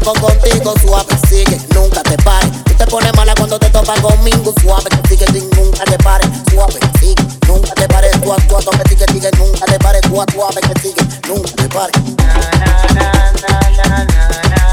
loco contigo, suave, sigue, nunca te pares. Tú te pones mala cuando te topas conmigo, suave, que sigue sin nunca te pares. Suave, sigue, nunca te pares. Tú actúa, que sigue, sigue, nunca te pares. Tú suave, que sigue, nunca te pares. Na, na, na, na, na, na.